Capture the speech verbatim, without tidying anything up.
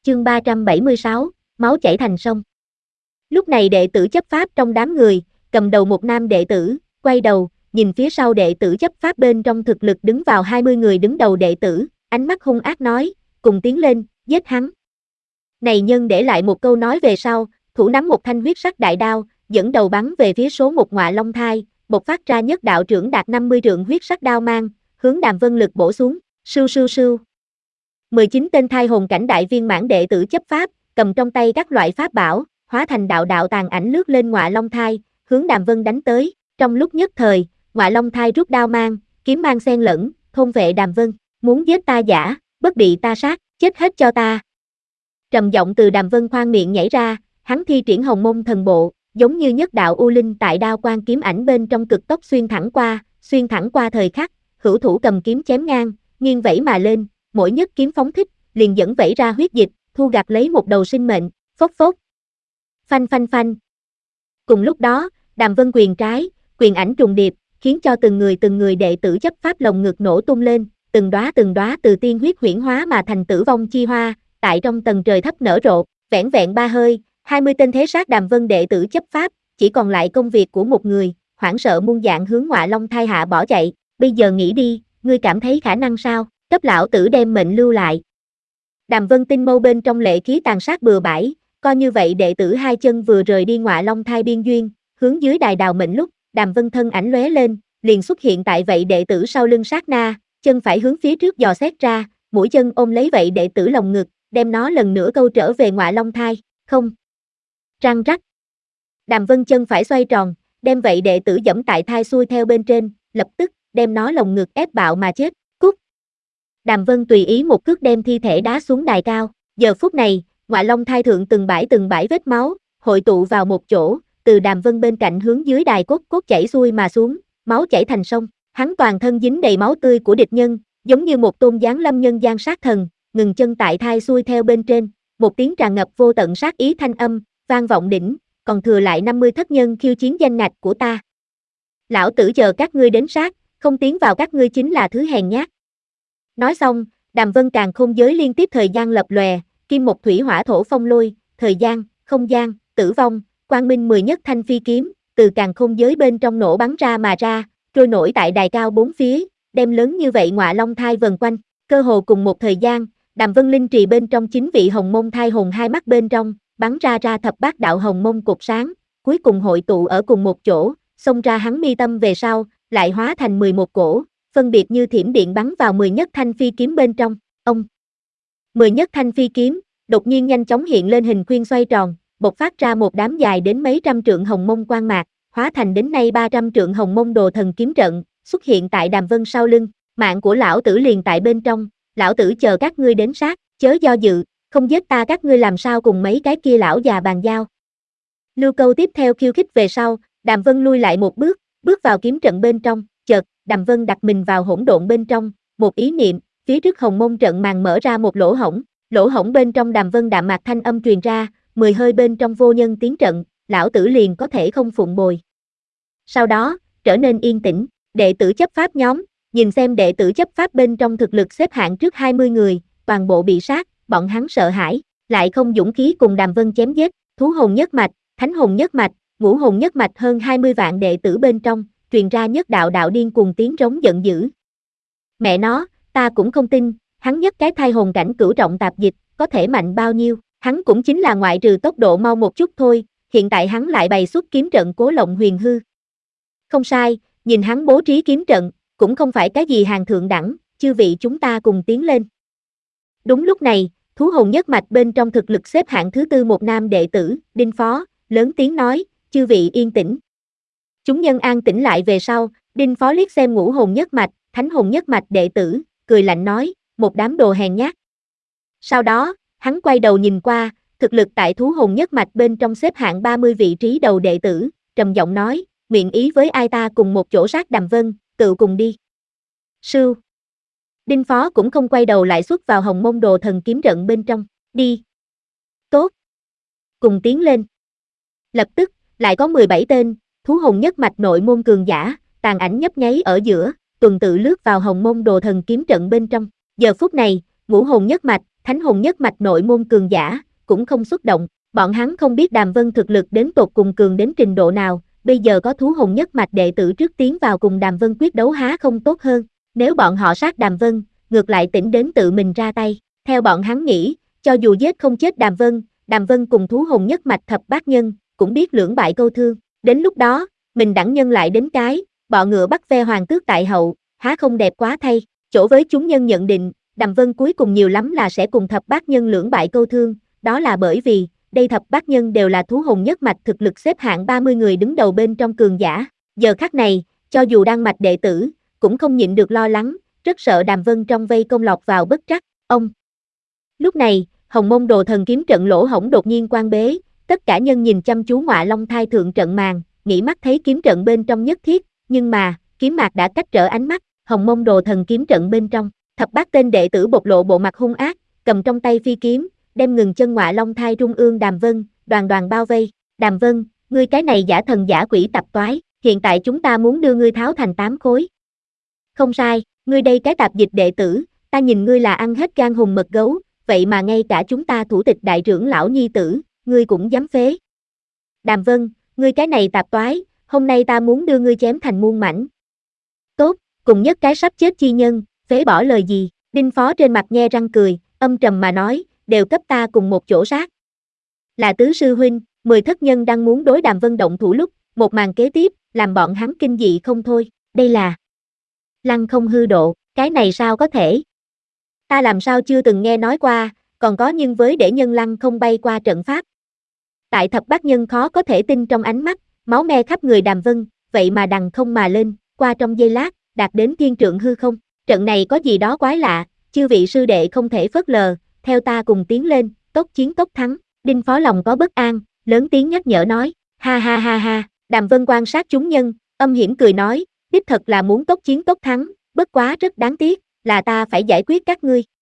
Chương ba trăm bảy mươi sáu, máu chảy thành sông. Lúc này đệ tử chấp pháp trong đám người, cầm đầu một nam đệ tử, quay đầu, nhìn phía sau đệ tử chấp pháp bên trong thực lực đứng vào hai mươi người đứng đầu đệ tử, ánh mắt hung ác nói, cùng tiến lên, giết hắn. Này nhân để lại một câu nói về sau, thủ nắm một thanh huyết sắc đại đao, dẫn đầu bắn về phía số một Ngọa Long Thai, bộc phát ra nhất đạo trưởng đạt năm mươi trượng huyết sắc đao mang, hướng Đàm Vân Lực bổ xuống, sưu sưu sưu. mười chín tên thai hồn cảnh đại viên mãn đệ tử chấp pháp, cầm trong tay các loại pháp bảo, hóa thành đạo đạo tàn ảnh lướt lên Ngọa Long Thai, hướng Đàm Vân đánh tới. Trong lúc nhất thời, Ngọa Long Thai rút đao mang, kiếm mang xen lẫn, thôn vệ Đàm Vân, muốn giết ta giả, bất bị ta sát, chết hết cho ta. Trầm giọng từ Đàm Vân khoang miệng nhảy ra, hắn thi triển Hồng Mông Thần Bộ, giống như nhất đạo u linh tại đao quang kiếm ảnh bên trong cực tốc xuyên thẳng qua, xuyên thẳng qua thời khắc, hữu thủ cầm kiếm chém ngang, nghiêng vẫy mà lên, mỗi nhất kiếm phóng thích, liền dẫn vẫy ra huyết dịch, thu gặt lấy một đầu sinh mệnh, phốc phốc. Phanh phanh phanh. Cùng lúc đó, Đàm Vân quyền trái, quyền ảnh trùng điệp, khiến cho từng người từng người đệ tử chấp pháp lồng ngực nổ tung lên, từng đóa từng đóa từ tiên huyết huyễn hóa mà thành tử vong chi hoa, tại trong tầng trời thấp nở rộ, vẻn vẹn ba hơi, hai mươi tên thế sát Đàm Vân đệ tử chấp pháp, chỉ còn lại công việc của một người, hoảng sợ muôn dạng hướng Ngọa Long Thai hạ bỏ chạy, bây giờ nghĩ đi, ngươi cảm thấy khả năng sao? Cấp lão tử đem mệnh lưu lại. Đàm Vân tinh mâu bên trong lệ khí tàn sát bừa bãi, coi như vậy đệ tử hai chân vừa rời đi Ngọa Long Thai biên duyên, hướng dưới đài đào mệnh lúc, Đàm Vân thân ảnh lóe lên, liền xuất hiện tại vậy đệ tử sau lưng sát na, chân phải hướng phía trước dò xét ra, mũi chân ôm lấy vậy đệ tử lồng ngực, đem nó lần nữa câu trở về Ngọa Long Thai, không. Răng rắc. Đàm Vân chân phải xoay tròn, đem vậy đệ tử dẫm tại thai xuôi theo bên trên, lập tức, đem nó lồng ngực ép bạo mà chết, cút. Đàm Vân tùy ý một cước đem thi thể đá xuống đài cao, giờ phút này, Ngọa Long Thai thượng từng bãi từng bãi vết máu, hội tụ vào một chỗ, từ Đàm Vân bên cạnh hướng dưới đài cốt cốt chảy xuôi mà xuống, máu chảy thành sông, hắn toàn thân dính đầy máu tươi của địch nhân, giống như một tôn giáng lâm nhân gian sát thần, ngừng chân tại thai xuôi theo bên trên, một tiếng tràn ngập vô tận sát ý thanh âm, vang vọng đỉnh, còn thừa lại năm mươi thất nhân khiêu chiến danh ngạch của ta. Lão tử chờ các ngươi đến sát, không tiến vào các ngươi chính là thứ hèn nhát. Nói xong, Đàm Vân càn khôn giới liên tiếp thời gian lập lòe, kim một thủy hỏa thổ phong lôi, thời gian, không gian, tử vong, quang minh mười nhất thanh phi kiếm, từ càn khôn giới bên trong nổ bắn ra mà ra, trôi nổi tại đài cao bốn phía, đem lớn như vậy Ngọa Long Thai vần quanh, cơ hồ cùng một thời gian, Đàm Vân linh trì bên trong chính vị Hồng Mông Thai hồn hai mắt bên trong, bắn ra ra thập bát đạo Hồng Mông cột sáng, cuối cùng hội tụ ở cùng một chỗ, xông ra hắn mi tâm về sau, lại hóa thành mười một cổ, phân biệt như thiểm điện bắn vào mười nhất thanh phi kiếm bên trong, ông. mười nhất thanh phi kiếm, đột nhiên nhanh chóng hiện lên hình khuyên xoay tròn, bộc phát ra một đám dài đến mấy trăm trượng Hồng Mông quang mạc, hóa thành đến nay ba trăm trượng Hồng Mông đồ thần kiếm trận, xuất hiện tại Đàm Vân sau lưng, mạng của lão tử liền tại bên trong, lão tử chờ các ngươi đến sát, chớ do dự, không giết ta các ngươi làm sao cùng mấy cái kia lão già bàn giao. Lưu câu tiếp theo khiêu khích về sau, Đàm Vân lui lại một bước, bước vào kiếm trận bên trong, chợt, Đàm Vân đặt mình vào hỗn độn bên trong, một ý niệm, phía trước Hồng Mông trận màn mở ra một lỗ hổng, lỗ hổng bên trong Đàm Vân đạm mạc thanh âm truyền ra, mười hơi bên trong vô nhân tiến trận, lão tử liền có thể không phụng bồi. Sau đó, trở nên yên tĩnh, đệ tử chấp pháp nhóm, nhìn xem đệ tử chấp pháp bên trong thực lực xếp hạng trước hai mươi người, toàn bộ bị sát, bọn hắn sợ hãi, lại không dũng khí cùng Đàm Vân chém giết, thú hồn nhất mạch, thánh hồn nhất mạch, ngũ hồn nhất mạch hơn hai mươi vạn đệ tử bên trong, truyền ra nhất đạo đạo điên cuồng tiếng trống giận dữ. Mẹ nó, ta cũng không tin, hắn nhất cái thai hồn cảnh cửu trọng tạp dịch, có thể mạnh bao nhiêu, hắn cũng chính là ngoại trừ tốc độ mau một chút thôi, hiện tại hắn lại bày xuất kiếm trận Cố Lộng Huyền Hư. Không sai, nhìn hắn bố trí kiếm trận, cũng không phải cái gì hàng thượng đẳng, chư vị chúng ta cùng tiến lên. Đúng lúc này, thú hồn nhất mạch bên trong thực lực xếp hạng thứ tư một nam đệ tử, Đinh Phó, lớn tiếng nói, chư vị yên tĩnh. Chúng nhân an tĩnh lại về sau, Đinh Phó liếc xem ngũ hồn nhất mạch, thánh hồn nhất mạch đệ tử, cười lạnh nói, một đám đồ hèn nhát. Sau đó, hắn quay đầu nhìn qua, thực lực tại thú hồn nhất mạch bên trong xếp hạng ba mươi vị trí đầu đệ tử, trầm giọng nói, nguyện ý với ai ta cùng một chỗ sát Đàm Vân, tự cùng đi. Sưu. Đinh Phó cũng không quay đầu lại xuất vào Hồng Mông đồ thần kiếm trận bên trong, đi. Tốt. Cùng tiến lên. Lập tức, lại có mười bảy tên, thú hồn nhất mạch nội môn cường giả, tàn ảnh nhấp nháy ở giữa, tuần tự lướt vào Hồng Mông đồ thần kiếm trận bên trong. Giờ phút này, ngũ hồn nhất mạch, thánh hồn nhất mạch nội môn cường giả, cũng không xuất động, bọn hắn không biết Đàm Vân thực lực đến tột cùng cường đến trình độ nào, bây giờ có thú hồn nhất mạch đệ tử trước tiến vào cùng Đàm Vân quyết đấu há không tốt hơn, nếu bọn họ sát Đàm Vân, ngược lại tỉnh đến tự mình ra tay, theo bọn hắn nghĩ, cho dù giết không chết Đàm Vân, Đàm Vân cùng thú hồn nhất mạch thập bát nhân, cũng biết lưỡng bại câu thương, đến lúc đó, mình đẳng nhân lại đến cái, bọ ngựa bắt ve hoàng tước tại hậu, há không đẹp quá thay, chỗ với chúng nhân nhận định, Đàm Vân cuối cùng nhiều lắm là sẽ cùng thập bát nhân lưỡng bại câu thương, đó là bởi vì, đây thập bát nhân đều là thú hồn nhất mạch thực lực xếp hạng ba mươi người đứng đầu bên trong cường giả, giờ khắc này, cho dù đang mạch đệ tử, cũng không nhịn được lo lắng, rất sợ Đàm Vân trong vây công lọt vào bất trắc, ông. Lúc này, Hồng Mông Đồ Thần kiếm trận lỗ hổng đột nhiên quan bế, tất cả nhân nhìn chăm chú Ngọa Long Thai thượng trận màn, nghĩ mắt thấy kiếm trận bên trong nhất thiết, nhưng mà, kiếm mạc đã cách trở ánh mắt, Hồng Mông Đồ Thần kiếm trận bên trong, thập bát tên đệ tử bộc lộ bộ mặt hung ác, cầm trong tay phi kiếm, đem ngừng chân Ngọa Long Thai trung ương Đàm Vân, đoàn đoàn bao vây, Đàm Vân, ngươi cái này giả thần giả quỷ tạp toái, hiện tại chúng ta muốn đưa ngươi tháo thành tám khối. Không sai, ngươi đây cái tạp dịch đệ tử, ta nhìn ngươi là ăn hết gan hùng mật gấu, vậy mà ngay cả chúng ta thủ tịch đại trưởng lão nhi tử, ngươi cũng dám phế. Đàm Vân, ngươi cái này tạp toái, hôm nay ta muốn đưa ngươi chém thành muôn mảnh. Tốt, cùng nhất cái sắp chết chi nhân, phế bỏ lời gì, Đinh Phó trên mặt nhe răng cười, âm trầm mà nói, đều cấp ta cùng một chỗ sát. Là tứ sư huynh, mười thất nhân đang muốn đối Đàm Vân động thủ lúc, một màn kế tiếp, làm bọn hắn kinh dị không thôi, đây là lăng không hư độ, cái này sao có thể? Ta làm sao chưa từng nghe nói qua, còn có nhưng với để nhân lăng không bay qua trận pháp. Tại thập bát nhân khó có thể tin trong ánh mắt, máu me khắp người Đàm Vân, vậy mà đằng không mà lên, qua trong giây lát, đạt đến thiên trượng hư không. Trận này có gì đó quái lạ, chư vị sư đệ không thể phớt lờ, theo ta cùng tiến lên, tốc chiến tốc thắng. Đinh Phó lòng có bất an, lớn tiếng nhắc nhở nói, ha ha ha ha, Đàm Vân quan sát chúng nhân, âm hiểm cười nói, đích thật là muốn tốc chiến tốc thắng, bất quá rất đáng tiếc, là ta phải giải quyết các ngươi.